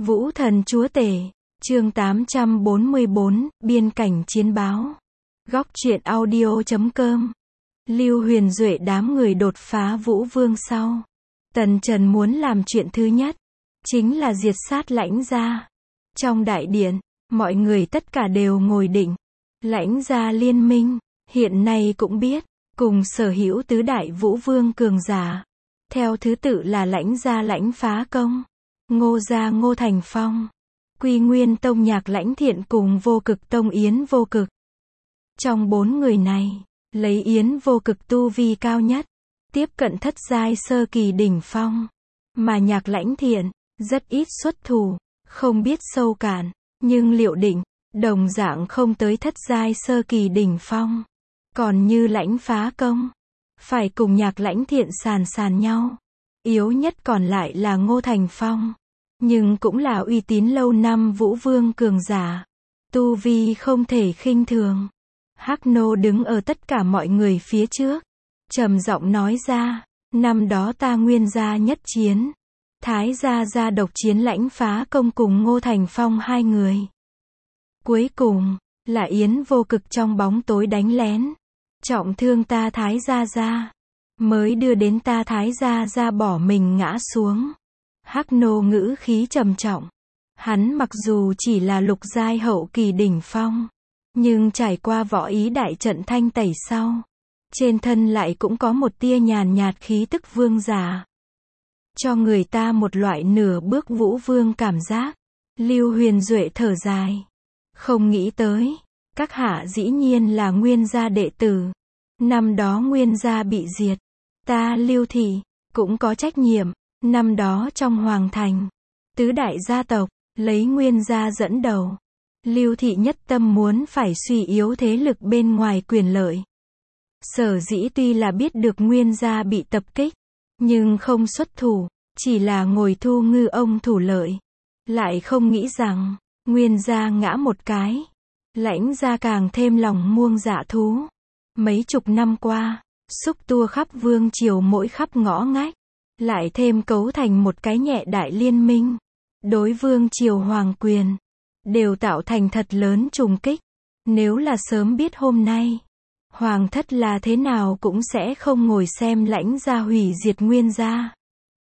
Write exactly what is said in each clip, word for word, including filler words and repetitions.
Vũ thần chúa tể, chương tám trăm bốn mươi bốn, biên cảnh chiến báo. Góc truyện audio chấm com. Lưu Huyền Duệ đám người đột phá Vũ Vương sau. Tần Trần muốn làm chuyện thứ nhất, chính là diệt sát Lãnh gia. Trong đại điện, mọi người tất cả đều ngồi định. Lãnh gia liên minh, hiện nay cũng biết, cùng sở hữu tứ đại Vũ Vương cường giả. Theo thứ tự là Lãnh gia Lãnh Phá Công, Ngô gia Ngô Thành Phong, Quy Nguyên Tông Nhạc Lãnh Thiện cùng Vô Cực Tông Yến Vô Cực. Trong bốn người này, lấy Yến Vô Cực tu vi cao nhất, tiếp cận thất giai sơ kỳ đỉnh phong, mà Nhạc Lãnh Thiện rất ít xuất thủ, không biết sâu cạn, nhưng liệu định, đồng dạng không tới thất giai sơ kỳ đỉnh phong. Còn như Lãnh Phá Công, phải cùng Nhạc Lãnh Thiện sàn sàn nhau. Yếu nhất còn lại là Ngô Thành Phong, nhưng cũng là uy tín lâu năm Vũ Vương cường giả, tu vi không thể khinh thường. Hắc Nô đứng ở tất cả mọi người phía trước, trầm giọng nói ra, năm đó ta Nguyên gia nhất chiến, Thái gia gia độc chiến Lãnh Phá Công cùng Ngô Thành Phong hai người. Cuối cùng, là Yến Vô Cực trong bóng tối đánh lén, trọng thương ta Thái gia gia, mới đưa đến ta Thái gia gia bỏ mình ngã xuống. Hắc Nô ngữ khí trầm trọng. Hắn mặc dù chỉ là lục giai hậu kỳ đỉnh phong, nhưng trải qua võ ý đại trận thanh tẩy sau, trên thân lại cũng có một tia nhàn nhạt khí tức vương giả, cho người ta một loại nửa bước Vũ Vương cảm giác. Lưu Huyền Duệ thở dài, không nghĩ tới, các hạ dĩ nhiên là Nguyên gia đệ tử. Năm đó Nguyên gia bị diệt, ta Lưu thị cũng có trách nhiệm. Năm đó trong Hoàng Thành, tứ đại gia tộc, lấy Nguyên gia dẫn đầu. Lưu thị nhất tâm muốn phải suy yếu thế lực bên ngoài quyền lợi. Sở dĩ tuy là biết được Nguyên gia bị tập kích, nhưng không xuất thủ, chỉ là ngồi thu ngư ông thủ lợi. Lại không nghĩ rằng, Nguyên gia ngã một cái, Lãnh gia càng thêm lòng muông dạ thú. Mấy chục năm qua, xúc tua khắp vương triều mỗi khắp ngõ ngách, lại thêm cấu thành một cái nhẹ đại liên minh, đối vương triều hoàng quyền, đều tạo thành thật lớn trùng kích. Nếu là sớm biết hôm nay, hoàng thất là thế nào cũng sẽ không ngồi xem Lãnh gia hủy diệt Nguyên gia.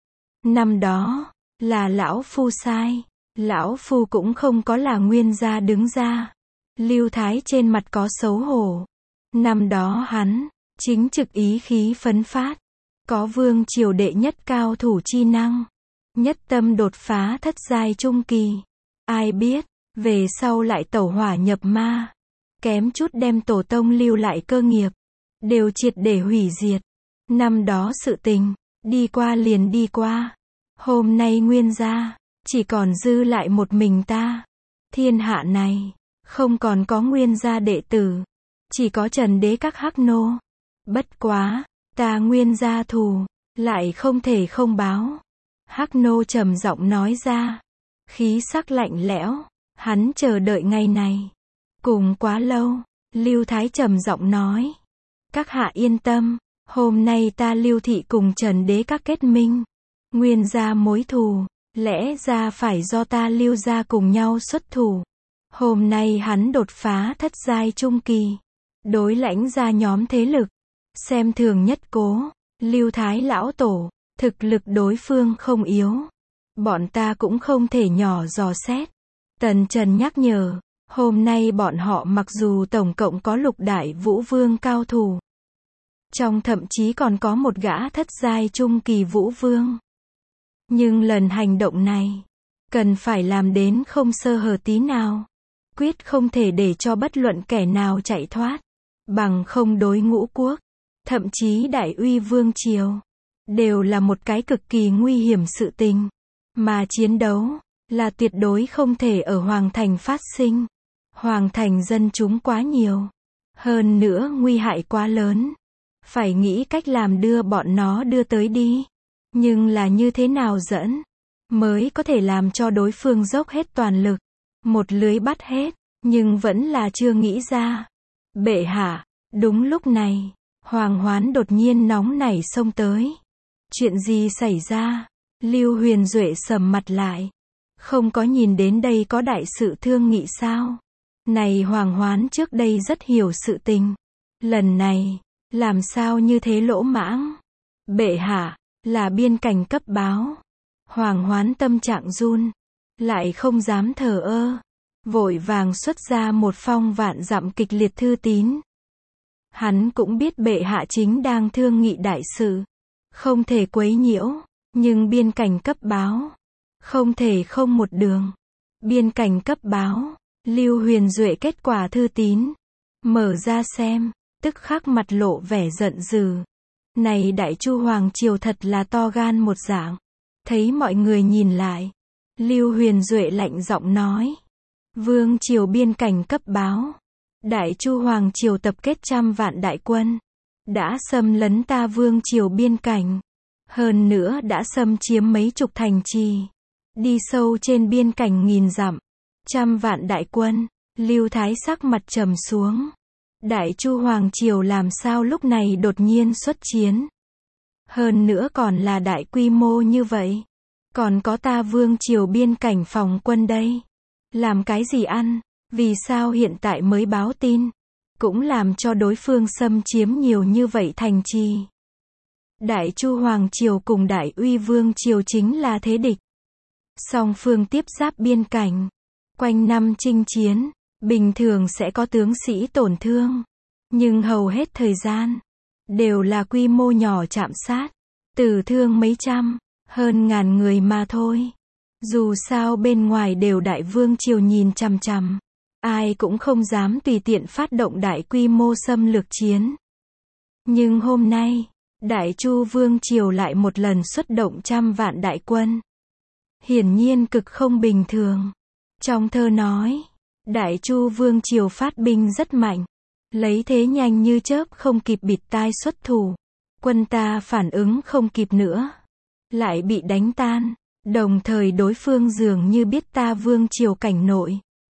Năm đó, là lão phu sai, lão phu cũng không có là Nguyên gia đứng ra. Lưu Thái trên mặt có xấu hổ. Năm đó hắn, chính trực ý khí phấn phát, có vương triều đệ nhất cao thủ chi năng, nhất tâm đột phá thất giai trung kỳ. Ai biết, về sau lại tẩu hỏa nhập ma, kém chút đem tổ tông lưu lại cơ nghiệp, đều triệt để hủy diệt. Năm đó sự tình, đi qua liền đi qua. Hôm nay Nguyên gia, chỉ còn dư lại một mình ta. Thiên hạ này, không còn có Nguyên gia đệ tử, chỉ có Trần đế các Hắc Nô. Bất quá, ta Nguyên gia thù, lại không thể không báo. Hắc Nô trầm giọng nói ra, khí sắc lạnh lẽo. Hắn chờ đợi ngày này, cùng quá lâu. Lưu Thái trầm giọng nói, các hạ yên tâm, hôm nay ta Lưu thị cùng Trần đế các kết minh, Nguyên gia mối thù, lẽ ra phải do ta Lưu gia cùng nhau xuất thủ. Hôm nay hắn đột phá thất giai trung kỳ, đối Lãnh gia nhóm thế lực, xem thường nhất cố. Lưu Thái lão tổ, thực lực đối phương không yếu, bọn ta cũng không thể nhỏ dò xét. Tần Trần nhắc nhở, hôm nay bọn họ mặc dù tổng cộng có lục đại Vũ Vương cao thủ, trong thậm chí còn có một gã thất giai trung kỳ Vũ Vương, nhưng lần hành động này, cần phải làm đến không sơ hở tí nào, quyết không thể để cho bất luận kẻ nào chạy thoát, bằng không đối ngũ quốc, thậm chí đại uy vương triều, đều là một cái cực kỳ nguy hiểm sự tình, mà chiến đấu, là tuyệt đối không thể ở Hoàng Thành phát sinh. Hoàng Thành dân chúng quá nhiều, hơn nữa nguy hại quá lớn, phải nghĩ cách làm đưa bọn nó đưa tới đi. Nhưng là như thế nào dẫn, mới có thể làm cho đối phương dốc hết toàn lực, một lưới bắt hết, nhưng vẫn là chưa nghĩ ra. Bệ hạ, đúng lúc này, Hoàng Hoán đột nhiên nóng nảy xông tới. Chuyện gì xảy ra? Lưu Huyền Duệ sầm mặt lại, Không có nhìn đến đây có đại sự thương nghị sao? Này Hoàng Hoán trước đây rất hiểu sự tình. Lần này, làm sao như thế lỗ mãng? Bệ hạ, là biên cảnh cấp báo. Hoàng Hoán tâm trạng run, lại không dám thờ ơ. Vội vàng xuất ra một phong vạn dặm kịch liệt thư tín. Hắn cũng biết bệ hạ chính đang thương nghị đại sự. Không thể quấy nhiễu, nhưng biên cảnh cấp báo. Không thể không một đường. Biên cảnh cấp báo. Lưu Huyền Duệ kết quả thư tín. Mở ra xem, tức khắc mặt lộ vẻ giận dữ. Này Đại Chu Hoàng Triều thật là to gan một dạng. Thấy mọi người nhìn lại. Lưu Huyền Duệ lạnh giọng nói. Vương Triều biên cảnh cấp báo. Đại Chu Hoàng Triều tập kết trăm vạn đại quân. Đã xâm lấn ta Vương Triều biên cảnh. Hơn nữa đã xâm chiếm mấy chục thành trì. Đi sâu trên biên cảnh nghìn dặm. Trăm vạn đại quân. Lưu Thái sắc mặt trầm xuống. Đại Chu Hoàng Triều làm sao lúc này đột nhiên xuất chiến. Hơn nữa còn là đại quy mô như vậy. Còn có ta Vương Triều biên cảnh phòng quân đây. Làm cái gì ăn? Vì sao hiện tại mới báo tin? Cũng làm cho đối phương xâm chiếm nhiều như vậy thành trì. Đại Chu Hoàng Triều cùng Đại Uy Vương Triều chính là thế địch. Song phương tiếp giáp biên cảnh. Quanh năm chinh chiến. Bình thường sẽ có tướng sĩ tổn thương. Nhưng hầu hết thời gian. Đều là quy mô nhỏ chạm sát. Tử thương mấy trăm. Hơn ngàn người mà thôi. Dù sao bên ngoài đều Đại Vương Triều nhìn chằm chằm. Ai cũng không dám tùy tiện phát động đại quy mô xâm lược chiến. Nhưng hôm nay, Đại Chu Vương Triều lại một lần xuất động trăm vạn đại quân. Hiển nhiên cực không bình thường. Trong thơ nói, Đại Chu Vương Triều phát binh rất mạnh. Lấy thế nhanh như chớp không kịp bịt tai xuất thủ. Quân ta phản ứng không kịp nữa. Lại bị đánh tan. Đồng thời đối phương dường như biết ta Vương Triều cảnh nội.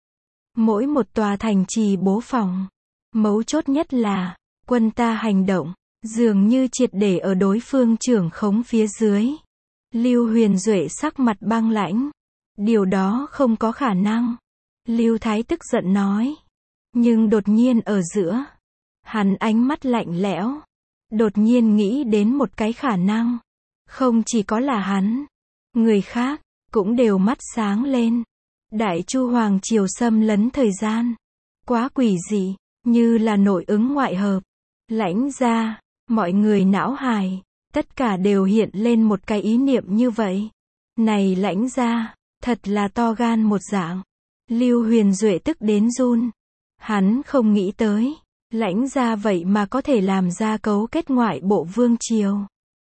Mỗi một tòa thành trì bố phòng. Mấu chốt nhất là, quân ta hành động, dường như triệt để ở đối phương trưởng khống phía dưới. Lưu Huyền Duệ sắc mặt băng lãnh. Điều đó không có khả năng. Lưu Thái tức giận nói. Nhưng đột nhiên ở giữa, hắn ánh mắt lạnh lẽo. Đột nhiên nghĩ đến một cái khả năng. Không chỉ có là hắn, người khác, cũng đều mắt sáng lên. Đại Chu Hoàng Triều xâm lấn thời gian. Quá quỷ dị, như là nội ứng ngoại hợp. Lãnh gia, mọi người não hài, tất cả đều hiện lên một cái ý niệm như vậy. Này Lãnh gia, thật là to gan một dạng. Lưu Huyền Duệ tức đến run. Hắn không nghĩ tới, Lãnh gia vậy mà có thể làm ra cấu kết ngoại bộ Vương Triều.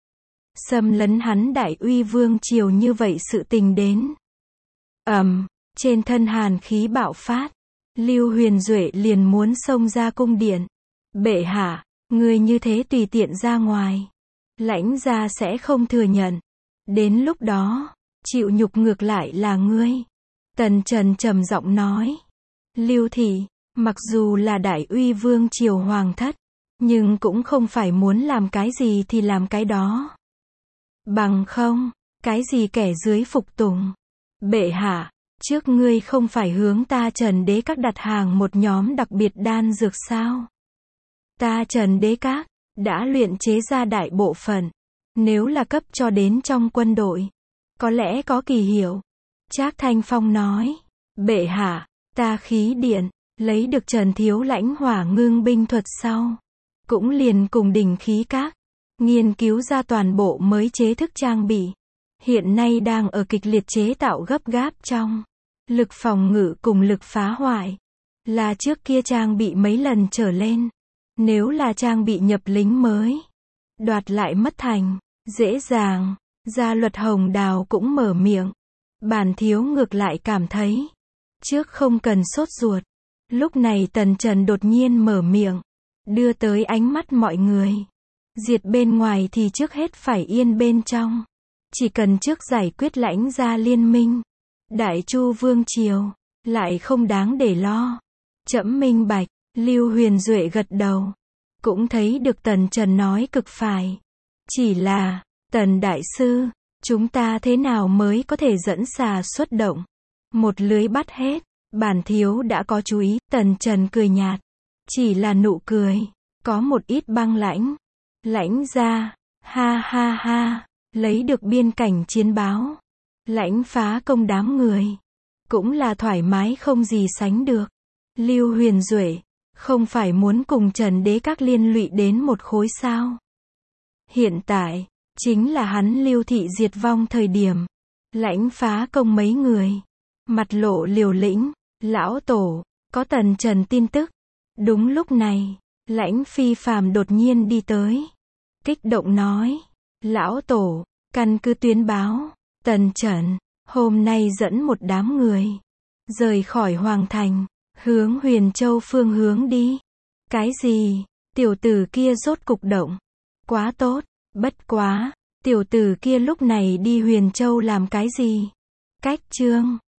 Xâm lấn hắn Đại Uy Vương Triều như vậy sự tình đến. Ầm. Um, Trên thân hàn khí bạo phát, Lưu Huyền Duệ liền muốn xông ra cung điện. Bệ hạ, ngươi như thế tùy tiện ra ngoài. Lãnh gia sẽ không thừa nhận. Đến lúc đó, chịu nhục ngược lại là ngươi. Tần Trần trầm giọng nói. Lưu thị, mặc dù là Đại Uy Vương Triều Hoàng thất, nhưng cũng không phải muốn làm cái gì thì làm cái đó. Bằng không, cái gì kẻ dưới phục tùng. Bệ hạ. Trước ngươi không phải hướng ta Trần Đế Các đặt hàng một nhóm đặc biệt đan dược sao? Ta Trần Đế Các đã luyện chế ra đại bộ phận. Nếu là cấp cho đến trong quân đội, có lẽ có kỳ hiệu. Trác Thanh Phong nói. Bệ hạ, ta khí điện, lấy được Trần Thiếu Lãnh hỏa ngưng binh thuật sau. Cũng liền cùng Đình Khí Các, nghiên cứu ra toàn bộ mới chế thức trang bị. Hiện nay đang ở kịch liệt chế tạo gấp gáp trong. Lực phòng ngự cùng lực phá hoại. Là trước kia trang bị mấy lần trở lên. Nếu là trang bị nhập lính mới. Đoạt lại mất thành. Dễ dàng. Gia Luật Hồng Đào cũng mở miệng. Bản thiếu ngược lại cảm thấy. Trước không cần sốt ruột. Lúc này Tần Trần đột nhiên mở miệng. Đưa tới ánh mắt mọi người. Diệt bên ngoài thì trước hết phải yên bên trong. Chỉ cần trước giải quyết Lãnh gia liên minh. Đại Chu Vương Triều, lại không đáng để lo. Trẫm minh bạch, Lưu Huyền Duệ gật đầu. Cũng thấy được Tần Trần nói cực phải. Chỉ là, Tần Đại Sư, chúng ta thế nào mới có thể dẫn xà xuất động? một lưới bắt hết. Bản thiếu đã có chú ý, Tần Trần cười nhạt. Chỉ là nụ cười, có một ít băng lãnh. Lãnh gia, ha ha ha, lấy được biên cảnh chiến báo. Lãnh phá công đám người. Cũng là thoải mái không gì sánh được. Lưu Huyền Duệ, không phải muốn cùng Trần Đế các liên lụy đến một khối sao? Hiện tại, chính là hắn Lưu thị diệt vong thời điểm. Lãnh phá công mấy người. Mặt lộ liều lĩnh. Lão tổ, có Tần Trần tin tức. Đúng lúc này, Lãnh Phi Phàm đột nhiên đi tới. Kích động nói. Lão tổ, căn cứ tuyên báo. Tần Trần, hôm nay dẫn một đám người. Rời khỏi Hoàng Thành. Hướng Huyền Châu phương hướng đi. Cái gì? Tiểu tử kia rốt cục động. Quá tốt, bất quá. Tiểu tử kia lúc này đi Huyền Châu làm cái gì? Cách chương.